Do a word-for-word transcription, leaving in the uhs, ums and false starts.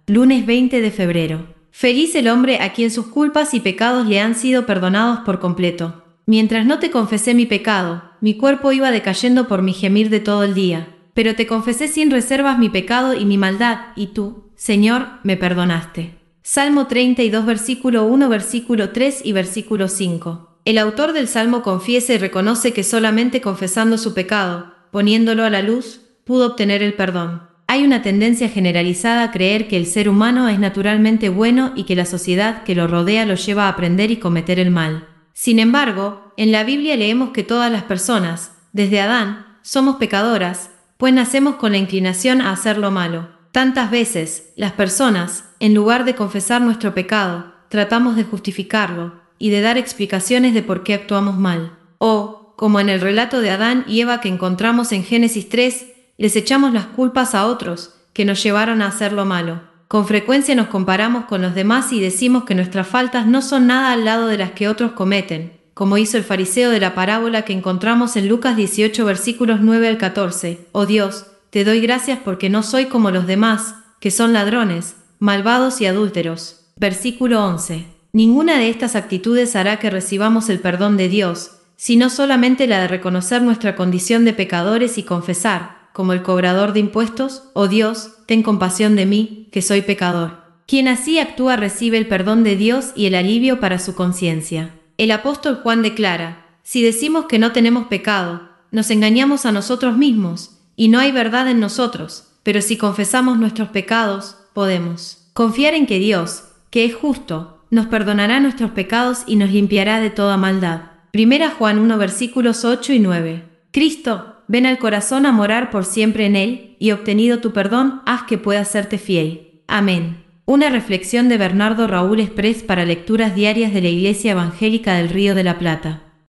Lunes veinte de febrero. Feliz el hombre a quien sus culpas y pecados le han sido perdonados por completo. Mientras no te confesé mi pecado, mi cuerpo iba decayendo por mi gemir de todo el día. Pero te confesé sin reservas mi pecado y mi maldad, y tú, Señor, me perdonaste. Salmo treinta y dos, versículo uno, versículo tres y versículo cinco. El autor del Salmo confiesa y reconoce que solamente confesando su pecado, poniéndolo a la luz, pudo obtener el perdón. Hay una tendencia generalizada a creer que el ser humano es naturalmente bueno y que la sociedad que lo rodea lo lleva a aprender y cometer el mal. Sin embargo, en la Biblia leemos que todas las personas, desde Adán, somos pecadoras, pues nacemos con la inclinación a hacer lo malo. Tantas veces, las personas, en lugar de confesar nuestro pecado, tratamos de justificarlo y de dar explicaciones de por qué actuamos mal. O, como en el relato de Adán y Eva que encontramos en Génesis tres, les echamos las culpas a otros, que nos llevaron a hacer lo malo. Con frecuencia nos comparamos con los demás y decimos que nuestras faltas no son nada al lado de las que otros cometen, como hizo el fariseo de la parábola que encontramos en Lucas dieciocho versículos nueve al catorce. Oh Dios, te doy gracias porque no soy como los demás, que son ladrones, malvados y adúlteros. Versículo once. Ninguna de estas actitudes hará que recibamos el perdón de Dios, sino solamente la de reconocer nuestra condición de pecadores y confesar, como el cobrador de impuestos, oh Dios, ten compasión de mí, que soy pecador. Quien así actúa recibe el perdón de Dios y el alivio para su conciencia. El apóstol Juan declara, si decimos que no tenemos pecado, nos engañamos a nosotros mismos, y no hay verdad en nosotros, pero si confesamos nuestros pecados, podemos confiar en que Dios, que es justo, nos perdonará nuestros pecados y nos limpiará de toda maldad. Primera Juan uno versículos ocho y nueve. Cristo, ven al corazón a morar por siempre en él, y obtenido tu perdón, haz que pueda serte fiel. Amén. Una reflexión de Bernardo Raúl Express para lecturas diarias de la Iglesia Evangélica del Río de la Plata.